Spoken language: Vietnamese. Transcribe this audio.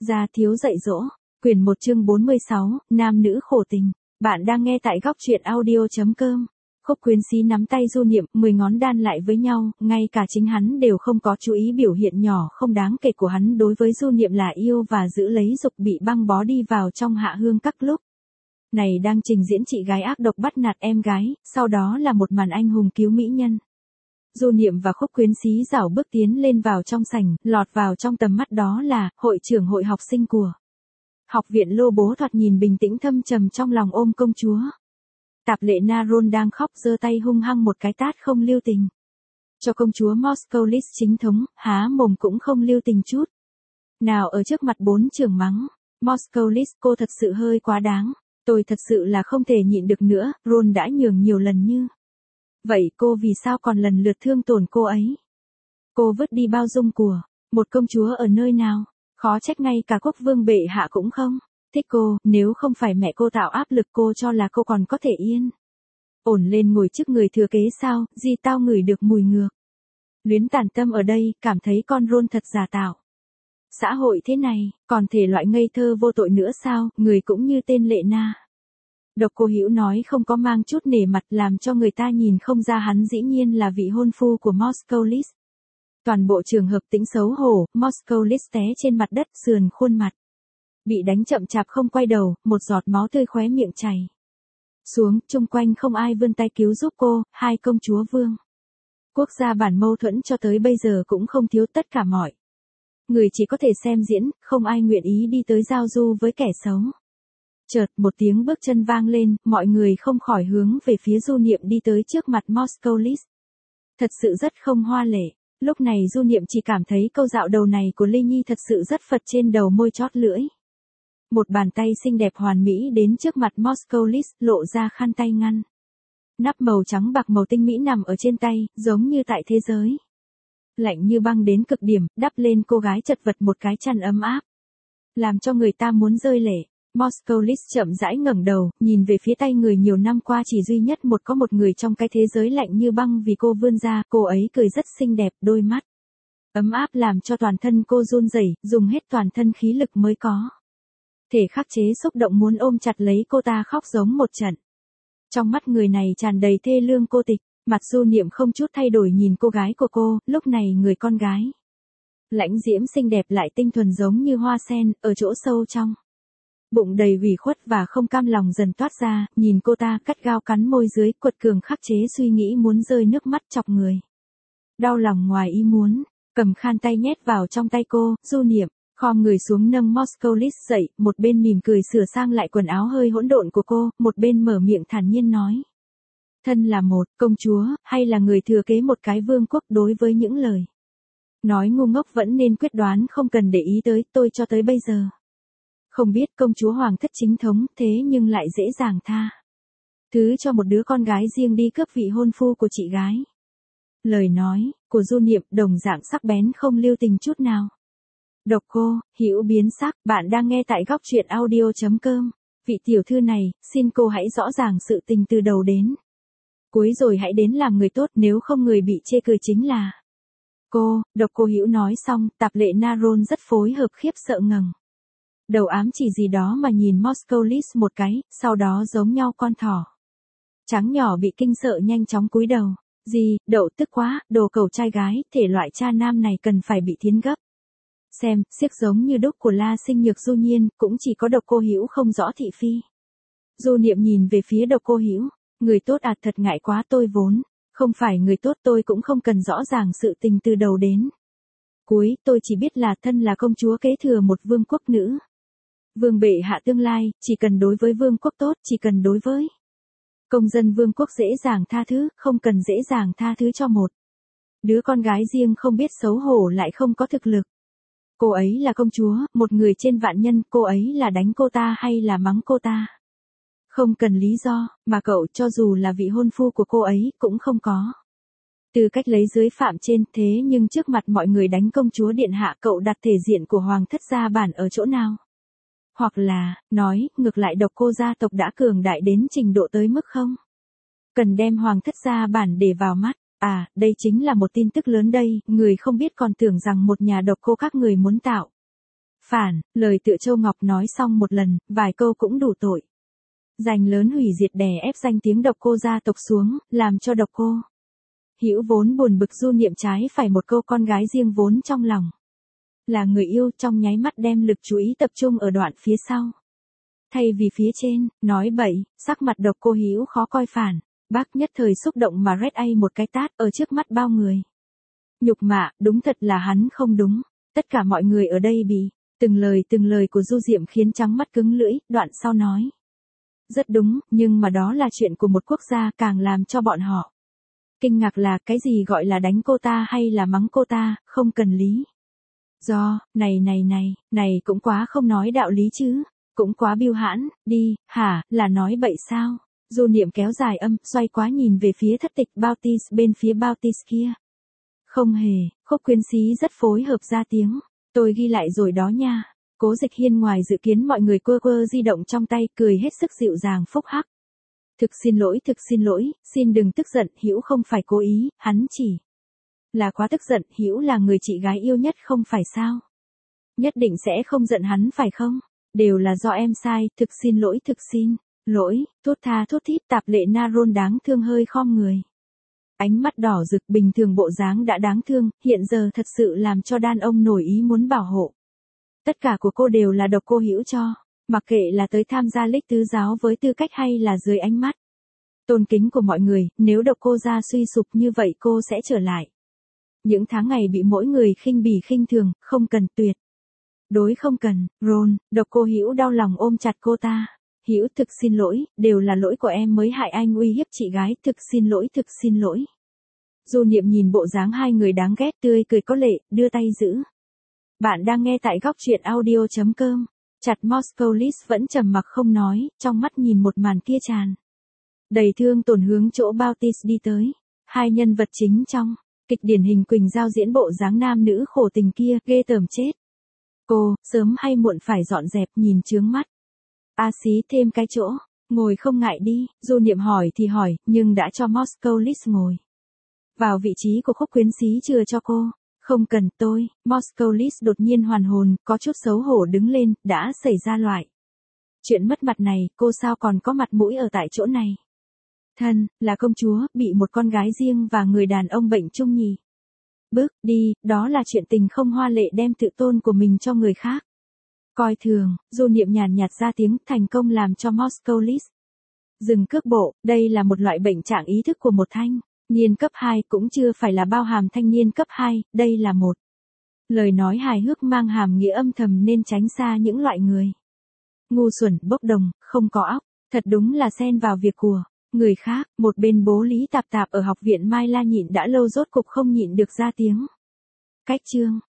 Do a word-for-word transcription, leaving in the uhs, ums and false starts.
Gia thiếu dạy dỗ, quyển một chương bốn mươi sáu, nam nữ khổ tình. Bạn đang nghe tại góc truyện audio chấm com. Khúc Quyến Sĩ nắm tay Du Niệm, mười ngón đan lại với nhau, ngay cả chính hắn đều không có chú ý biểu hiện nhỏ không đáng kể của hắn đối với Du Niệm là yêu và giữ lấy dục bị băng bó đi vào trong hạ hương các lúc. Này đang trình diễn chị gái ác độc bắt nạt em gái, sau đó là một màn anh hùng cứu mỹ nhân. Du Niệm và Khúc Quyến Sĩ rảo bước tiến lên vào trong sảnh, lọt vào trong tầm mắt đó là hội trưởng hội học sinh của học viện Lô Bố, thoạt nhìn bình tĩnh thâm trầm trong lòng ôm công chúa. Tạp lệ Na Rôn đang khóc giơ tay hung hăng một cái tát không lưu tình. Cho công chúa Moscow chính thống, há mồm cũng không lưu tình chút. Nào ở trước mặt bốn trưởng mắng, Moscow cô thật sự hơi quá đáng, tôi thật sự là không thể nhịn được nữa, Rôn đã nhường nhiều lần như. Vậy cô vì sao còn lần lượt thương tổn cô ấy? Cô vứt đi bao dung của một công chúa ở nơi nào? Khó trách ngay cả quốc vương bệ hạ cũng không thích cô, nếu không phải mẹ cô tạo áp lực cô cho là cô còn có thể yên ổn lên ngồi trước người thừa kế sao, gì tao ngửi được mùi ngược. Luyến tản tâm ở đây, cảm thấy con Rôn thật giả tạo. Xã hội thế này, còn thể loại ngây thơ vô tội nữa sao, người cũng như tên Lệ Na. Độc Cô Hữu nói không có mang chút nể mặt làm cho người ta nhìn không ra hắn dĩ nhiên là vị hôn phu của Moscow. Toàn bộ trường hợp tĩnh xấu hổ, Moscow té trên mặt đất sườn khuôn mặt. Bị đánh chậm chạp không quay đầu, một giọt máu tươi khóe miệng chảy xuống, chung quanh không ai vươn tay cứu giúp cô, hai công chúa vương. Quốc gia bản mâu thuẫn cho tới bây giờ cũng không thiếu, tất cả mọi người chỉ có thể xem diễn, không ai nguyện ý đi tới giao du với kẻ xấu. Chợt một tiếng bước chân vang lên, mọi người không khỏi hướng về phía Du Niệm đi tới trước mặt Moscow. Thật sự rất không hoa lệ. Lúc này Du Niệm chỉ cảm thấy câu dạo đầu này của Lê Nhi thật sự rất phật trên đầu môi chót lưỡi. Một bàn tay xinh đẹp hoàn mỹ đến trước mặt Moscow, lộ ra khăn tay ngăn. Nắp màu trắng bạc màu tinh mỹ nằm ở trên tay, giống như tại thế giới. Lạnh như băng đến cực điểm, đắp lên cô gái chật vật một cái chăn ấm áp. Làm cho người ta muốn rơi lệ. Moscow chậm rãi ngẩng đầu, nhìn về phía tay người nhiều năm qua chỉ duy nhất một có một người trong cái thế giới lạnh như băng vì cô vươn ra, cô ấy cười rất xinh đẹp, đôi mắt ấm áp làm cho toàn thân cô run rẩy, dùng hết toàn thân khí lực mới có thể khắc chế xúc động muốn ôm chặt lấy cô ta khóc giống một trận. Trong mắt người này tràn đầy thê lương cô tịch, mặt Du Niệm không chút thay đổi nhìn cô gái của cô, lúc này người con gái lãnh diễm xinh đẹp lại tinh thuần giống như hoa sen, ở chỗ sâu trong bụng đầy ủy khuất và không cam lòng dần toát ra, nhìn cô ta cắt gao cắn môi dưới, quật cường khắc chế suy nghĩ muốn rơi nước mắt chọc người. Đau lòng ngoài ý muốn, cầm khăn tay nhét vào trong tay cô, Du Niệm khom người xuống nâng Moscow dậy, một bên mỉm cười sửa sang lại quần áo hơi hỗn độn của cô, một bên mở miệng thản nhiên nói. Thân là một công chúa, hay là người thừa kế một cái vương quốc, đối với những lời nói ngu ngốc vẫn nên quyết đoán, không cần để ý tới, tôi cho tới bây giờ không biết công chúa hoàng thất chính thống, thế nhưng lại dễ dàng tha thứ cho một đứa con gái riêng đi cướp vị hôn phu của chị gái. Lời nói của Du Niệm đồng dạng sắc bén không lưu tình chút nào. Độc Cô Hữu biến sắc, bạn đang nghe tại góc truyện audio chấm com. Vị tiểu thư này, xin cô hãy rõ ràng sự tình từ đầu đến cuối rồi hãy đến làm người tốt, nếu không người bị chê cười chính là cô. Độc Cô Hữu nói xong, Tạp lệ Na Rôn rất phối hợp khiếp sợ ngẩng đầu ám chỉ gì đó mà nhìn Moscow một cái, sau đó giống nhau con thỏ trắng nhỏ bị kinh sợ nhanh chóng cúi đầu. Gì, đậu tức quá, đồ cầu trai gái, thể loại cha nam này cần phải bị thiến gấp. Xem, siếc giống như đúc của La Sinh Nhược Du Nhiên, cũng chỉ có Độc Cô Hữu không rõ thị phi. Du Niệm nhìn về phía Độc Cô Hữu, người tốt à, thật ngại quá, tôi vốn không phải người tốt, tôi cũng không cần rõ ràng sự tình từ đầu đến cuối, tôi chỉ biết là thân là công chúa kế thừa một vương quốc nữ vương bệ hạ tương lai, chỉ cần đối với vương quốc tốt, chỉ cần đối với công dân vương quốc dễ dàng tha thứ, không cần dễ dàng tha thứ cho một đứa con gái riêng không biết xấu hổ lại không có thực lực. Cô ấy là công chúa, một người trên vạn nhân, cô ấy là đánh cô ta hay là mắng cô ta không cần lý do, mà cậu cho dù là vị hôn phu của cô ấy cũng không có tư cách lấy dưới phạm trên, thế nhưng trước mặt mọi người đánh công chúa điện hạ, cậu đặt thể diện của hoàng thất gia bản ở chỗ nào? Hoặc là, nói, ngược lại Độc Cô gia tộc đã cường đại đến trình độ tới mức không cần đem hoàng thất gia bản để vào mắt. À, đây chính là một tin tức lớn đây, người không biết còn tưởng rằng một nhà Độc Cô các người muốn tạo Phản, lời tựa Châu Ngọc nói xong một lần, vài câu cũng đủ tội. Giành lớn hủy diệt đè ép danh tiếng Độc Cô gia tộc xuống, làm cho Độc Cô Hữu vốn buồn bực Du Niệm trái phải một câu con gái riêng vốn trong lòng. Là người yêu trong nháy mắt đem lực chú ý tập trung ở đoạn phía sau. Thay vì phía trên, nói bậy, sắc mặt Độc Cô Hữu khó coi phản, bác nhất thời xúc động mà rét ay một cái tát ở trước mắt bao người. Nhục mạ, đúng thật là hắn không đúng, tất cả mọi người ở đây bị, từng lời từng lời của Du Diệm khiến trắng mắt cứng lưỡi, đoạn sau nói. Rất đúng, nhưng mà đó là chuyện của một quốc gia càng làm cho bọn họ. Kinh ngạc là cái gì gọi là đánh cô ta hay là mắng cô ta, không cần lý. Do, này này này, này cũng quá không nói đạo lý chứ, cũng quá biêu hãn, đi, hả, là nói bậy sao? Du Niệm kéo dài âm, xoay quá nhìn về phía Thất Tịch Bautis bên phía Bautis kia. Không hề, Khúc Quyến Xí rất phối hợp ra tiếng, tôi ghi lại rồi đó nha. Cố Dịch Hiên ngoài dự kiến mọi người quơ quơ di động trong tay, cười hết sức dịu dàng phúc hắc. Thực xin lỗi, thực xin lỗi, xin đừng tức giận, Hữu không phải cố ý, hắn chỉ là quá tức giận, Hữu là người chị gái yêu nhất không phải sao? Nhất định sẽ không giận hắn phải không? Đều là do em sai, thực xin lỗi, thực xin lỗi, thốt tha thốt thít. Tạp Lệ Na Rôn đáng thương hơi khom người. Ánh mắt đỏ rực, bình thường bộ dáng đã đáng thương, hiện giờ thật sự làm cho đàn ông nổi ý muốn bảo hộ. Tất cả của cô đều là Độc Cô Hữu cho, mặc kệ là tới tham gia lích tứ giáo với tư cách hay là dưới ánh mắt tôn kính của mọi người, nếu Độc Cô gia suy sụp như vậy cô sẽ trở lại. Những tháng ngày bị mỗi người khinh bỉ khinh thường, không cần, tuyệt đối không cần. Ron, Độc Cô Hữu đau lòng ôm chặt cô ta. Hữu, thực xin lỗi, đều là lỗi của em mới hại anh uy hiếp chị gái, thực xin lỗi, thực xin lỗi. Du Niệm nhìn bộ dáng hai người đáng ghét tươi cười có lệ, đưa tay giữ. Bạn đang nghe tại góc truyện audio.com. Chặt Moscow Liz vẫn trầm mặc không nói, trong mắt nhìn một màn kia tràn đầy thương tổn hướng chỗ Bautis đi tới. Hai nhân vật chính trong kịch điển hình Quỳnh Giao diễn bộ dáng nam nữ khổ tình kia, ghê tởm chết. Cô, sớm hay muộn phải dọn dẹp, nhìn chướng mắt. A xí thêm cái chỗ, ngồi không ngại đi. Du Niệm hỏi thì hỏi, nhưng đã cho Moscow Liz ngồi vào vị trí của Khúc Quyến Xí chưa cho cô. Không cần tôi, Moscow Liz đột nhiên hoàn hồn, có chút xấu hổ đứng lên, đã xảy ra loại chuyện mất mặt này, cô sao còn có mặt mũi ở tại chỗ này. Thân, là công chúa, bị một con gái riêng và người đàn ông bệnh chung nhỉ. Bước đi, đó là chuyện tình không hoa lệ đem tự tôn của mình cho người khác coi thường. Du Niệm nhàn nhạt ra tiếng, thành công làm cho Moscow Liz dừng cước bộ. Đây là một loại bệnh trạng ý thức của một thanh niên cấp hai, cũng chưa phải là bao hàm thanh niên cấp hai, đây là một lời nói hài hước mang hàm nghĩa âm thầm, nên tránh xa những loại người ngu xuẩn, bốc đồng, không có óc, thật đúng là xen vào việc của người khác. Một bên bố Lý Tạp Tạp ở học viện Mai La nhịn đã lâu rốt cục không nhịn được ra tiếng. Cách chương